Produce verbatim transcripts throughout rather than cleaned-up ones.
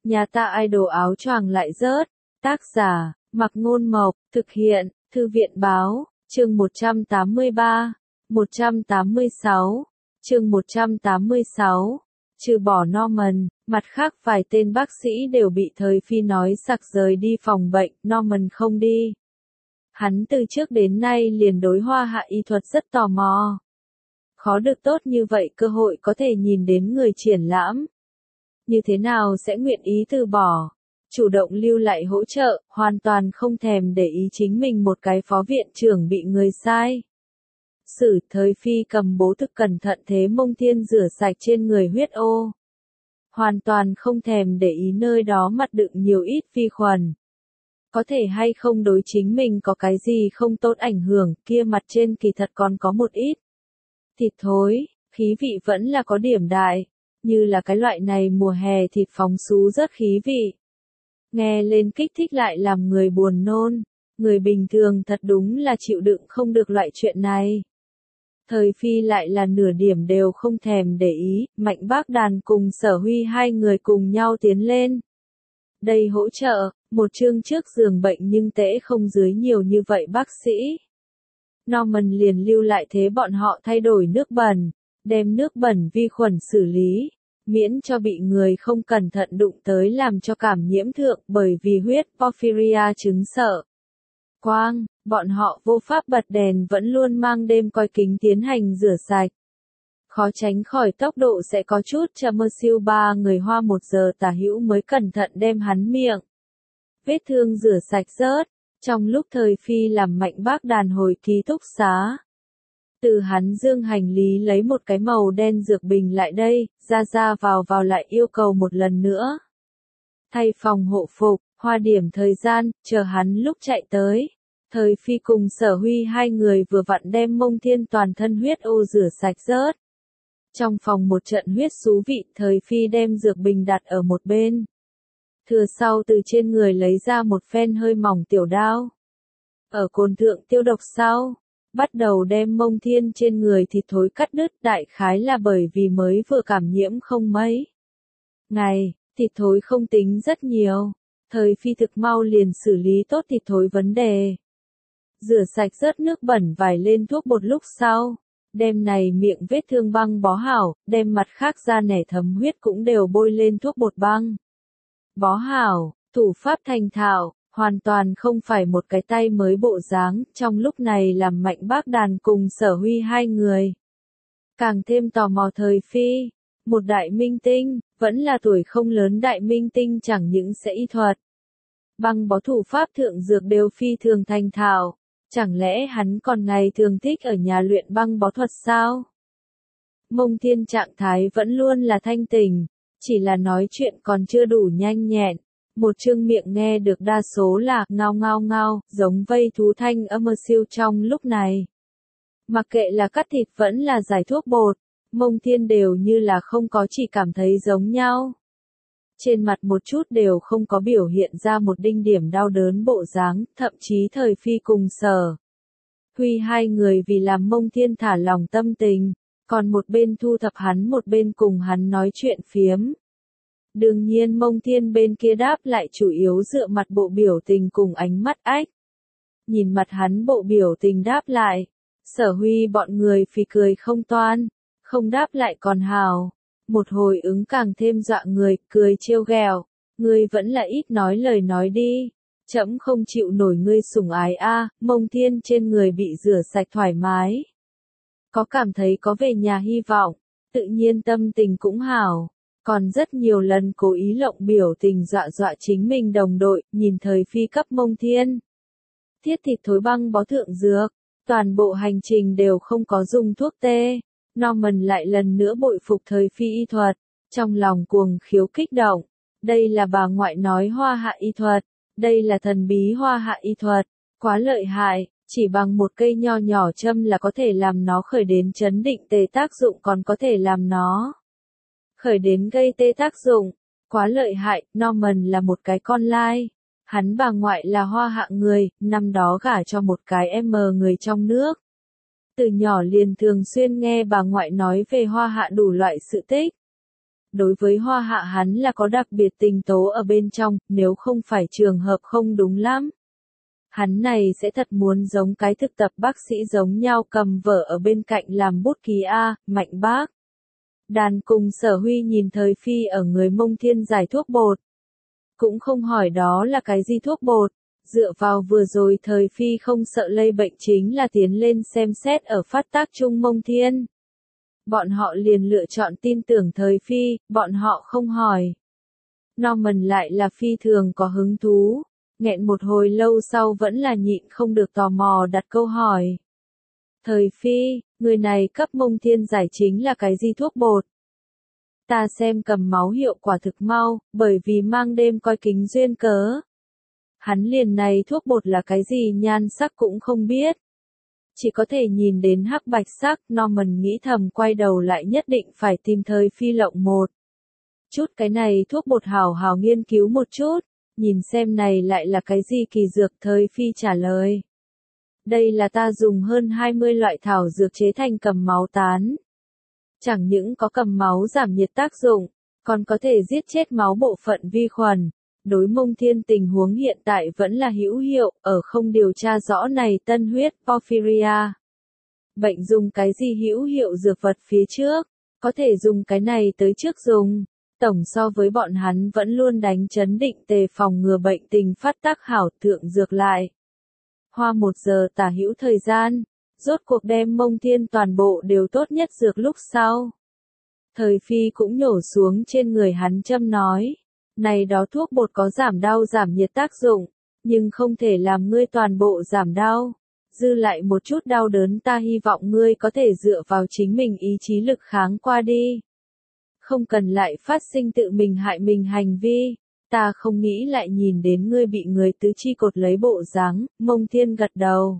Nhà ta idol áo choàng lại rớt. Tác giả, Mặc Ngôn Mộc, thực hiện, Thư viện Báo, chương một trăm tám mươi ba, một trăm tám mươi sáu, chương một trăm tám mươi sáu, trừ bỏ Norman, mặt khác vài tên bác sĩ đều bị Thời Phi nói sặc rời đi phòng bệnh, Norman không đi. Hắn từ trước đến nay liền đối hoa hạ y thuật rất tò mò. Khó được tốt như vậy cơ hội có thể nhìn đến người triển lãm. Như thế nào sẽ nguyện ý từ bỏ, chủ động lưu lại hỗ trợ, hoàn toàn không thèm để ý chính mình một cái phó viện trưởng bị người sai. Sử Thời Phi cầm bố thực cẩn thận thế Mông Thiên rửa sạch trên người huyết ô. Hoàn toàn không thèm để ý nơi đó mặt đựng nhiều ít vi khuẩn. Có thể hay không đối chính mình có cái gì không tốt ảnh hưởng, kia mặt trên kỳ thật còn có một ít. Thịt thối, khí vị vẫn là có điểm đại, như là cái loại này mùa hè thịt phóng xú rất khí vị. Nghe lên kích thích lại làm người buồn nôn, người bình thường thật đúng là chịu đựng không được loại chuyện này. Thời Phi lại là nửa điểm đều không thèm để ý, Mạnh Bác Đàn cùng Sở Huy hai người cùng nhau tiến lên. Đây hỗ trợ, một chương trước giường bệnh nhưng tễ không dưới nhiều như vậy bác sĩ. Norman liền lưu lại thế bọn họ thay đổi nước bẩn, đem nước bẩn vi khuẩn xử lý, miễn cho bị người không cẩn thận đụng tới làm cho cảm nhiễm thượng bởi vì huyết porphyria chứng sợ. Quang, bọn họ vô pháp bật đèn vẫn luôn mang đêm coi kính tiến hành rửa sạch. Khó tránh khỏi tốc độ sẽ có chút chậm mơ siêu ba người hoa một giờ tả hữu mới cẩn thận đem hắn miệng. Vết thương rửa sạch rớt, trong lúc Thời Phi làm Mạnh Bác Đàn hồi ký túc xá. Từ hắn dương hành lý lấy một cái màu đen dược bình lại đây, ra ra vào vào lại yêu cầu một lần nữa. Thay phòng hộ phục, hoa điểm thời gian, chờ hắn lúc chạy tới. Thời Phi cùng Sở Huy hai người vừa vặn đem Mông Thiên toàn thân huyết ô rửa sạch rớt. Trong phòng một trận huyết xú vị, Thời Phi đem dược bình đặt ở một bên. Thừa sau từ trên người lấy ra một phen hơi mỏng tiểu đao. Ở cồn thượng tiêu độc sau, bắt đầu đem Mông Thiên trên người thịt thối cắt đứt, đại khái là bởi vì mới vừa cảm nhiễm không mấy ngày, thịt thối không tính rất nhiều. Thời Phi thực mau liền xử lý tốt thịt thối vấn đề. Rửa sạch rớt nước bẩn vải lên thuốc bột lúc sau, đem này miệng vết thương băng bó hảo, đem mặt khác da nẻ thấm huyết cũng đều bôi lên thuốc bột băng. Bó hảo, thủ pháp thành thạo, hoàn toàn không phải một cái tay mới bộ dáng, trong lúc này làm Mạnh Bác Đàn cùng Sở Huy hai người. Càng thêm tò mò Thời Phi, một đại minh tinh, vẫn là tuổi không lớn đại minh tinh chẳng những sẽ y thuật. Băng bó thủ pháp thượng dược đều phi thường thành thạo, chẳng lẽ hắn còn ngày thường thích ở nhà luyện băng bó thuật sao? Mông Thiên trạng thái vẫn luôn là thanh tỉnh, chỉ là nói chuyện còn chưa đủ nhanh nhẹn. Một chương miệng nghe được đa số là ngao ngao ngao, giống vây thú thanh âm siêu trong lúc này. Mặc kệ là cắt thịt vẫn là giải thuốc bột, Mông Thiên đều như là không có chỉ cảm thấy giống nhau. Trên mặt một chút đều không có biểu hiện ra một đinh điểm đau đớn bộ dáng, thậm chí Thời Phi cùng Sở Huy hai người vì làm Mông Thiên thả lòng tâm tình, còn một bên thu thập hắn một bên cùng hắn nói chuyện phiếm. Đương nhiên Mông Thiên bên kia đáp lại chủ yếu dựa mặt bộ biểu tình cùng ánh mắt ách. Nhìn mặt hắn bộ biểu tình đáp lại, Sở Huy bọn người phì cười không toan, không đáp lại còn hào. Một hồi ứng càng thêm dọa người, cười trêu ghẹo, ngươi vẫn là ít nói lời nói đi, trẫm không chịu nổi ngươi sủng ái a. Mông Thiên trên người bị rửa sạch thoải mái. Có cảm thấy có về nhà hy vọng, tự nhiên tâm tình cũng hảo. Còn rất nhiều lần cố ý lộng biểu tình dọa dọa chính mình đồng đội, nhìn Thời Phi cấp Mông Thiên. Thiết thịt thối băng bó thượng dược, toàn bộ hành trình đều không có dùng thuốc tê. Norman lại lần nữa bội phục Thời Phi y thuật, trong lòng cuồng khiếu kích động. Đây là bà ngoại nói hoa hạ y thuật, đây là thần bí hoa hạ y thuật, quá lợi hại, chỉ bằng một cây nho nhỏ châm là có thể làm nó khởi đến chấn định tê tác dụng còn có thể làm nó khởi đến gây tê tác dụng, quá lợi hại. Norman là một cái con lai, hắn bà ngoại là hoa hạ người, năm đó gả cho một cái em người trong nước. Từ nhỏ liền thường xuyên nghe bà ngoại nói về hoa hạ đủ loại sự tích. đối với Hoa Hạ hắn là có đặc biệt tình tố ở bên trong, nếu không phải trường hợp không đúng lắm. Hắn này sẽ thật muốn giống cái thực tập bác sĩ giống nhau cầm vở ở bên cạnh làm bút ký A, Mạnh Bác. Đàn cùng Sở Huy nhìn Thời Phi ở người Mông Thiên giải thuốc bột. Cũng không hỏi đó là cái gì thuốc bột, dựa vào vừa rồi Thời Phi không sợ lây bệnh chính là tiến lên xem xét ở phát tác chung Mông Thiên. Bọn họ liền lựa chọn tin tưởng Thời Phi, bọn họ không hỏi. Norman lại là phi thường có hứng thú, nghẹn một hồi lâu sau vẫn là nhịn không được tò mò đặt câu hỏi. Thời Phi, người này cấp Mông Thiên giải chính là cái gì thuốc bột? Ta xem cầm máu hiệu quả thực mau, bởi vì mang đêm coi kính duyên cớ. Hắn liền này thuốc bột là cái gì nhan sắc cũng không biết. Chỉ có thể nhìn đến hắc bạch sắc, Norman nghĩ thầm quay đầu lại nhất định phải tìm Thời Phi lộng một. Chút cái này thuốc bột hào hào nghiên cứu một chút, nhìn xem này lại là cái gì kỳ dược. Thời Phi trả lời. Đây là ta dùng hơn hai mươi loại thảo dược chế thành cầm máu tán. Chẳng những có cầm máu giảm nhiệt tác dụng, còn có thể giết chết máu bộ phận vi khuẩn. Đối Mông Thiên tình huống hiện tại vẫn là hữu hiệu, ở không điều tra rõ này tân huyết porphyria. Bệnh dùng cái gì hữu hiệu dược vật phía trước, có thể dùng cái này tới trước dùng. Tổng so với bọn hắn vẫn luôn đánh chấn định tề phòng ngừa bệnh tình phát tác hảo thượng dược lại. Hoa một giờ tả hữu thời gian, rốt cuộc đem Mông Thiên toàn bộ đều tốt nhất dược lúc sau. Thời Phi cũng nhổ xuống trên người hắn châm nói. Này đó thuốc bột có giảm đau giảm nhiệt tác dụng, nhưng không thể làm ngươi toàn bộ giảm đau. Dư lại một chút đau đớn ta hy vọng ngươi có thể dựa vào chính mình ý chí lực kháng qua đi. Không cần lại phát sinh tự mình hại mình hành vi. Ta không nghĩ lại nhìn đến ngươi bị người tứ chi cột lấy bộ dáng. Mông Thiên gật đầu.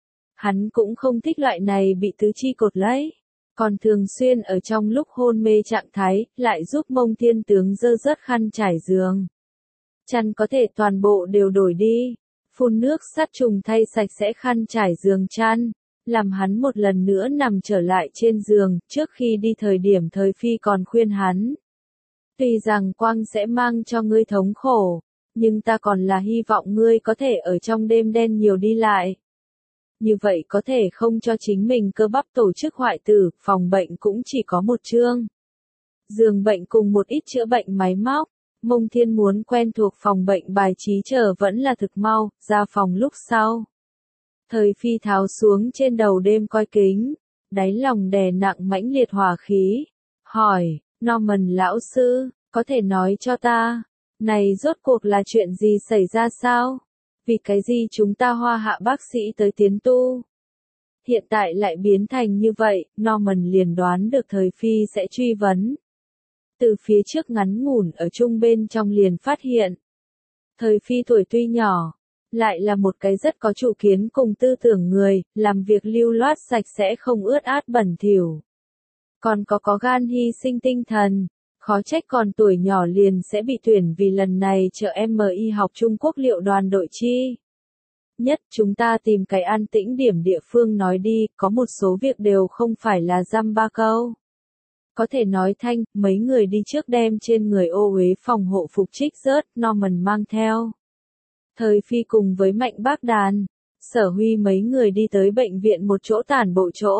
Hắn cũng không thích loại này bị tứ chi cột lấy. Còn thường xuyên ở trong lúc hôn mê trạng thái, lại giúp Mông Thiên tướng dơ rớt khăn trải giường. Chăn có thể toàn bộ đều đổi đi, phun nước sát trùng thay sạch sẽ khăn trải giường chăn, làm hắn một lần nữa nằm trở lại trên giường. Trước khi đi thời điểm Thời Phi còn khuyên hắn. Tuy rằng quang sẽ mang cho ngươi thống khổ, nhưng ta còn là hy vọng ngươi có thể ở trong đêm đen nhiều đi lại. Như vậy có thể không cho chính mình cơ bắp tổ chức hoại tử, phòng bệnh cũng chỉ có một chương. Giường bệnh cùng một ít chữa bệnh máy móc, Mông Thiên muốn quen thuộc phòng bệnh bài trí chờ vẫn là thực mau, ra phòng lúc sau. Thời Phi tháo xuống trên đầu đêm coi kính, đáy lòng đè nặng mãnh liệt hỏa khí, hỏi, Norman lão sư, có thể nói cho ta, này rốt cuộc là chuyện gì xảy ra sao? Vì cái gì chúng ta Hoa Hạ bác sĩ tới tiến tu? Hiện tại lại biến thành như vậy, Norman liền đoán được Thời Phi sẽ truy vấn. Từ phía trước ngắn ngủn ở chung bên trong liền phát hiện. Thời Phi tuổi tuy nhỏ, lại là một cái rất có chủ kiến cùng tư tưởng người, làm việc lưu loát sạch sẽ không ướt át bẩn thỉu. Còn có có gan hy sinh tinh thần. Khó trách còn tuổi nhỏ liền sẽ bị tuyển vì lần này trợ em y học Trung Quốc liệu đoàn đội chi. Nhất chúng ta tìm cái an tĩnh điểm địa phương nói đi, có một số việc đều không phải là dăm ba câu. Có thể nói thanh, mấy người đi trước đem trên người ô uế phòng hộ phục trích rớt, Norman mang theo. Thời Phi cùng với Mạnh Bác Đàn, Sở Huy mấy người đi tới bệnh viện một chỗ tản bộ chỗ.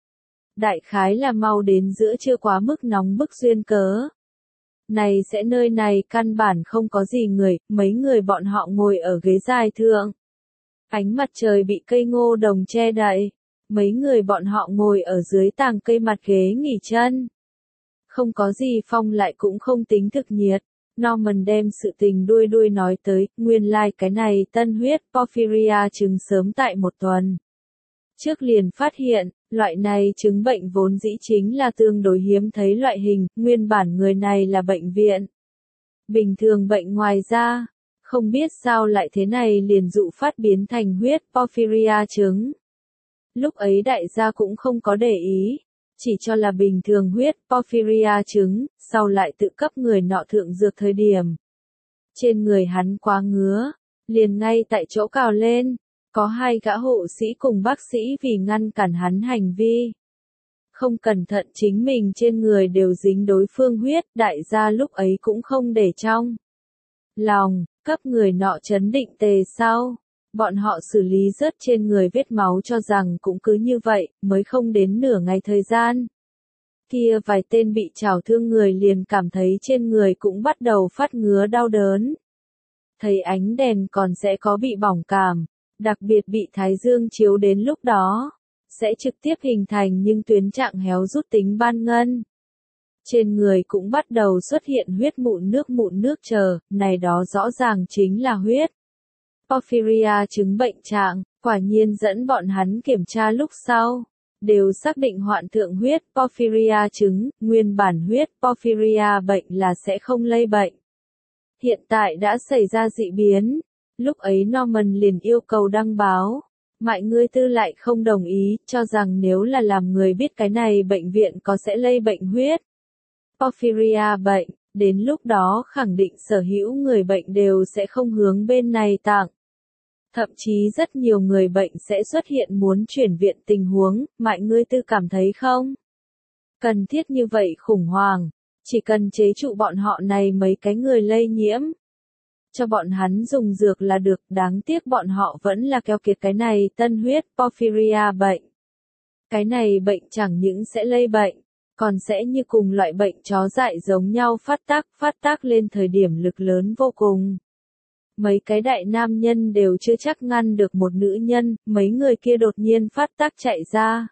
Đại khái là mau đến giữa chưa quá mức nóng bức duyên cớ. Này sẽ nơi này căn bản không có gì người, mấy người bọn họ ngồi ở ghế dài thượng. Ánh mặt trời bị cây ngô đồng che đậy, mấy người bọn họ ngồi ở dưới tàng cây mặt ghế nghỉ chân. Không có gì phong lại cũng không tính thực nhiệt. Norman đem sự tình đuôi đuôi nói tới, nguyên lai like cái này tân huyết porphyria chứng sớm tại một tuần. Trước liền phát hiện, loại này chứng bệnh vốn dĩ chính là tương đối hiếm thấy loại hình, nguyên bản người này là bệnh viện. Bình thường bệnh ngoài ra, không biết sao lại thế này liền dụ phát biến thành huyết porphyria chứng. Lúc ấy đại gia cũng không có để ý, chỉ cho là bình thường huyết porphyria chứng, sau lại tự cấp người nọ thượng dược thời điểm. Trên người hắn quá ngứa, liền ngay tại chỗ cào lên. Có hai gã hộ sĩ cùng bác sĩ vì ngăn cản hắn hành vi. không cẩn thận chính mình trên người đều dính đối phương huyết, đại gia lúc ấy cũng không để trong lòng, cấp người nọ chấn định tề sau. Bọn họ xử lý rớt trên người vết máu cho rằng cũng cứ như vậy, mới không đến nửa ngày thời gian. Kia vài tên bị chảo thương người liền cảm thấy trên người cũng bắt đầu phát ngứa đau đớn. Thấy ánh đèn còn sẽ có bị bỏng cảm, đặc biệt bị thái dương chiếu đến lúc đó, sẽ trực tiếp hình thành những tuyến trạng héo rút tính ban ngân. Trên người cũng bắt đầu xuất hiện huyết mụn nước mụn nước chờ, này đó rõ ràng chính là huyết porphyria chứng bệnh trạng, quả nhiên dẫn bọn hắn kiểm tra lúc sau, đều xác định hoạn thượng huyết porphyria chứng, nguyên bản huyết porphyria bệnh là sẽ không lây bệnh. Hiện tại đã xảy ra dị biến, lúc ấy Norman liền yêu cầu đăng báo, mọi người tư lại không đồng ý, cho rằng nếu là làm người biết cái này bệnh viện có sẽ lây bệnh huyết porphyria bệnh, đến lúc đó khẳng định sở hữu người bệnh đều sẽ không hướng bên này tặng. Thậm chí rất nhiều người bệnh sẽ xuất hiện muốn chuyển viện tình huống, mọi người tư cảm thấy không? Cần thiết như vậy khủng hoảng, chỉ cần chế trụ bọn họ này mấy cái người lây nhiễm. Cho bọn hắn dùng dược là được, đáng tiếc bọn họ vẫn là keo kiệt cái này tân huyết porphyria bệnh. Cái này bệnh chẳng những sẽ lây bệnh, còn sẽ như cùng loại bệnh chó dại giống nhau phát tác, phát tác lên thời điểm lực lớn vô cùng. Mấy cái đại nam nhân đều chưa chắc ngăn được một nữ nhân, mấy người kia đột nhiên phát tác chạy ra.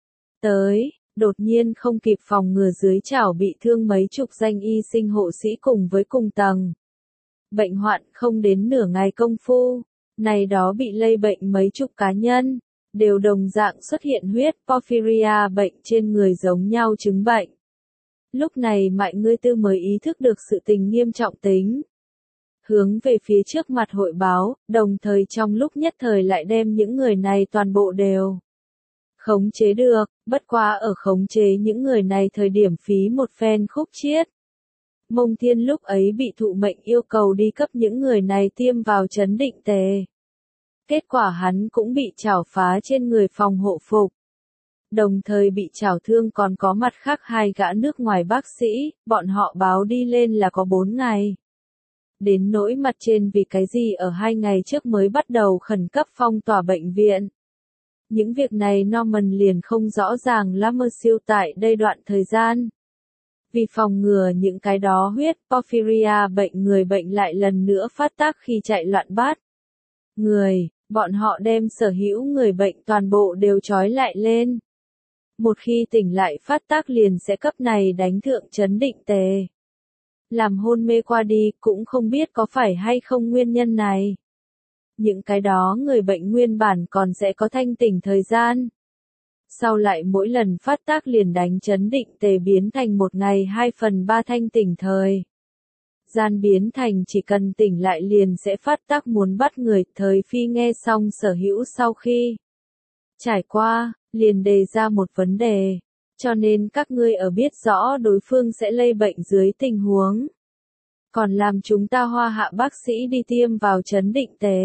Tới, đột nhiên không kịp phòng ngừa dưới chảo bị thương mấy chục danh y sinh hộ sĩ cùng với cùng tầng. Bệnh hoạn không đến nửa ngày công phu, này đó bị lây bệnh mấy chục cá nhân, đều đồng dạng xuất hiện huyết porphyria bệnh trên người giống nhau chứng bệnh. Lúc này mọi người tư mới ý thức được sự tình nghiêm trọng tính. Hướng về phía trước mặt hội báo, đồng thời trong lúc nhất thời lại đem những người này toàn bộ đều khống chế được, bất quá ở khống chế những người này thời điểm phí một phen khúc chiết. Mông Thiên lúc ấy bị thụ mệnh yêu cầu đi cấp những người này tiêm vào chấn định tề. Kết quả hắn cũng bị chảo phá trên người phòng hộ phục. Đồng thời bị chảo thương còn có mặt khác hai gã nước ngoài bác sĩ, bọn họ báo đi lên là có bốn ngày. Đến nỗi mặt trên vì cái gì ở hai ngày trước mới bắt đầu khẩn cấp phong tỏa bệnh viện. Những việc này Norman liền không rõ ràng lắm siêu tại đây đoạn thời gian. Vì phòng ngừa những cái đó huyết porphyria bệnh người bệnh lại lần nữa phát tác khi chạy loạn bát. Người, bọn họ đem sở hữu người bệnh toàn bộ đều trói lại lên. Một khi tỉnh lại phát tác liền sẽ cấp này đánh thượng chấn định tề. Làm hôn mê qua đi cũng không biết có phải hay không nguyên nhân này. Những cái đó người bệnh nguyên bản còn sẽ có thanh tỉnh thời gian. Sau lại mỗi lần phát tác liền đánh chấn định tề biến thành một ngày hai phần ba thanh tỉnh thời. Gian biến thành chỉ cần tỉnh lại liền sẽ phát tác muốn bắt người, thời phi nghe xong sở hữu sau khi trải qua, liền đề ra một vấn đề. Cho nên các ngươi ở biết rõ đối phương sẽ lây bệnh dưới tình huống. Còn làm chúng ta hoa hạ bác sĩ đi tiêm vào chấn định tề.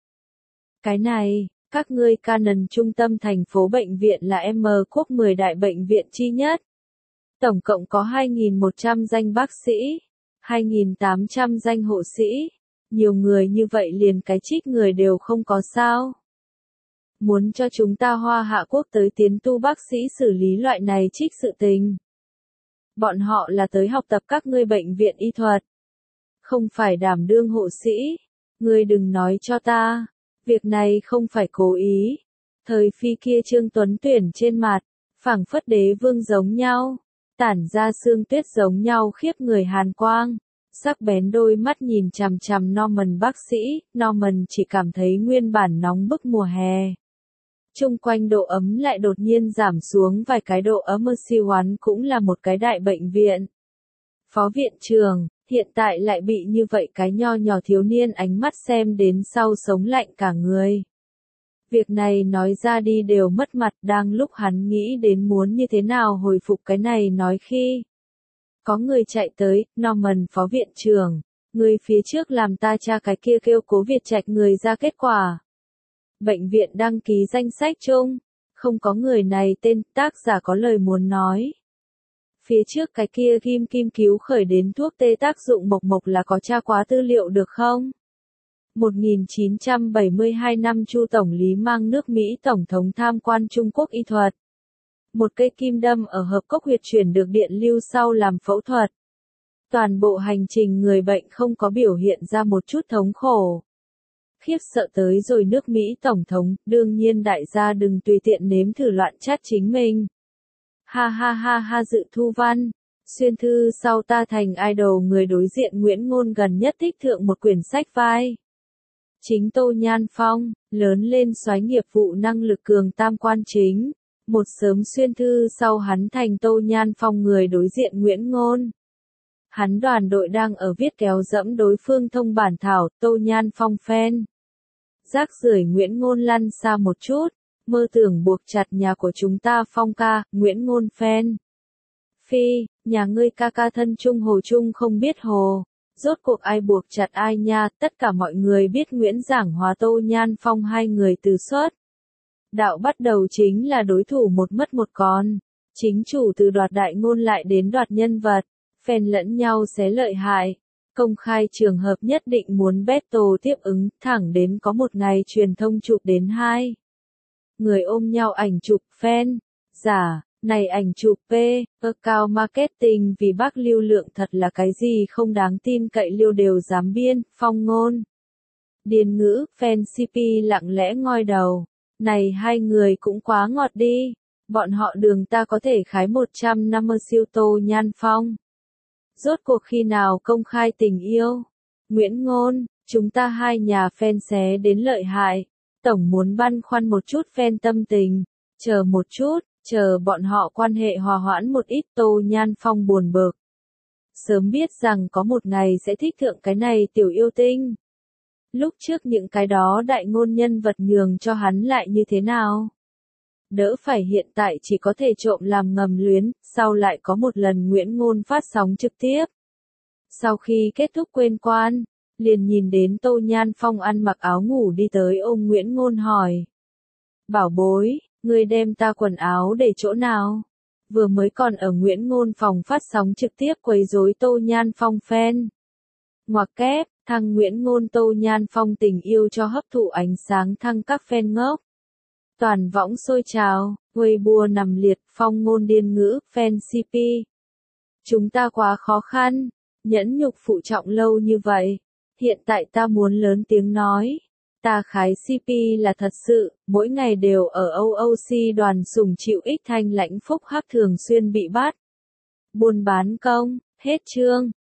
Cái này, các ngươi Canon trung tâm thành phố bệnh viện là M quốc mười đại bệnh viện chi nhất. Tổng cộng có hai nghìn một trăm danh bác sĩ, hai nghìn tám trăm danh hộ sĩ. Nhiều người như vậy liền cái trích người đều không có sao. Muốn cho chúng ta hoa hạ quốc tới tiến tu bác sĩ xử lý loại này trích sự tình. Bọn họ là tới học tập các ngươi bệnh viện y thuật. Không phải đảm đương hộ sĩ. Ngươi đừng nói cho ta. Việc này không phải cố ý. Thời phi kia Trương Tuấn Tuyển trên mặt, phảng phất đế vương giống nhau. Tản ra sương tuyết giống nhau khiếp người hàn quang. Sắc bén đôi mắt nhìn chằm chằm Norman bác sĩ. Norman chỉ cảm thấy nguyên bản nóng bức mùa hè. Trung quanh độ ấm lại đột nhiên giảm xuống vài cái độ ấm. Siêu Hoán cũng là một cái đại bệnh viện. Phó viện trưởng, hiện tại lại bị như vậy cái nho nhỏ thiếu niên ánh mắt xem đến sau sống lạnh cả người. Việc này nói ra đi đều mất mặt, đang lúc hắn nghĩ đến muốn như thế nào hồi phục cái này nói khi. Có người chạy tới, Norman phó viện trưởng, người phía trước làm ta tra cái kia kêu Cố Việt Trạch người ra kết quả. Bệnh viện đăng ký danh sách chung, Không có người này tên, tác giả có lời muốn nói. Phía trước cái kia kim kim cứu khởi đến thuốc tê tác dụng mộc mộc là có tra quá tư liệu được không? một nghìn chín trăm bảy mươi hai năm Chu Tổng lý mang nước Mỹ Tổng thống tham quan Trung Quốc y thuật. Một cây kim đâm ở hợp cốc huyệt chuyển được điện lưu sau làm phẫu thuật. Toàn bộ hành trình người bệnh không có biểu hiện ra một chút thống khổ. Khiếp sợ tới rồi nước Mỹ Tổng thống, đương nhiên đại gia đừng tùy tiện nếm thử loạn chát chính mình. Ha ha ha ha dự thu văn. Xuyên thư sau ta thành idol người đối diện Nguyễn Ngôn gần nhất thích thượng một quyển sách vai. Chính Tô Nhan Phong, lớn lên soái nghiệp vụ năng lực cường tam quan chính. Một sớm xuyên thư sau hắn thành Tô Nhan Phong người đối diện Nguyễn Ngôn. Hắn đoàn đội đang ở viết kéo dẫm đối phương thông bản thảo, Tô Nhan Phong fan. Rác rưởi Nguyễn Ngôn lăn xa một chút, mơ tưởng buộc chặt nhà của chúng ta Phong ca, Nguyễn Ngôn fan. Phi, nhà ngươi ca ca thân chung hồ chung không biết hồ. Rốt cuộc ai buộc chặt ai nha, tất cả mọi người biết Nguyễn Giảng Hòa Tô Nhan Phong hai người từ xuất. Đạo bắt đầu chính là đối thủ một mất một con. Chính chủ từ đoạt đại ngôn lại đến đoạt nhân vật. Phen lẫn nhau xé lợi hại. Công khai trường hợp nhất định muốn battle tiếp ứng, thẳng đến có một ngày truyền thông chụp đến hai. Người ôm nhau ảnh chụp fan. Giả, này ảnh chụp P, account marketing vì bác lưu lượng thật là cái gì không đáng tin cậy liêu đều dám biên, Phong ngôn. Điền ngữ, fan xê pê lặng lẽ ngoi đầu. Này hai người cũng quá ngọt đi. Bọn họ đường ta có thể khái một trăm năm mươi siêu Tô Nhan Phong. Rốt cuộc khi nào công khai tình yêu? Nguyễn Ngôn, chúng ta hai nhà fan xé đến lợi hại. Tổng muốn băn khoăn một chút fan tâm tình. Chờ một chút, chờ bọn họ quan hệ hòa hoãn một ít. Tô Nhan Phong buồn bực. Sớm biết rằng có một ngày sẽ thích thượng cái này tiểu yêu tinh. Lúc trước những cái đó đại ngôn nhân vật nhường cho hắn lại như thế nào? Đỡ phải hiện tại chỉ có thể trộm làm ngầm luyến, sau lại có một lần Nguyễn Ngôn phát sóng trực tiếp. Sau khi kết thúc quên quan, liền nhìn đến Tô Nhan Phong ăn mặc áo ngủ đi tới ôm Nguyễn Ngôn hỏi. Bảo bối, ngươi đem ta quần áo để chỗ nào? Vừa mới còn ở Nguyễn Ngôn phòng phát sóng trực tiếp quấy rối Tô Nhan Phong fan. Ngoặc kép, thăng Nguyễn Ngôn Tô Nhan Phong tình yêu cho hấp thụ ánh sáng thăng các fan ngốc. Toàn võng sôi trào, Weibo nằm liệt, Phong ngôn điên ngữ, fan xê pê. Chúng ta quá khó khăn, nhẫn nhục phụ trọng lâu như vậy. Hiện tại ta muốn lớn tiếng nói. Ta khái xê pê là thật sự, mỗi ngày đều ở o o xê đoàn sủng chịu ích thanh lãnh phúc hắc thường xuyên bị bắt. Buôn bán công, hết chương.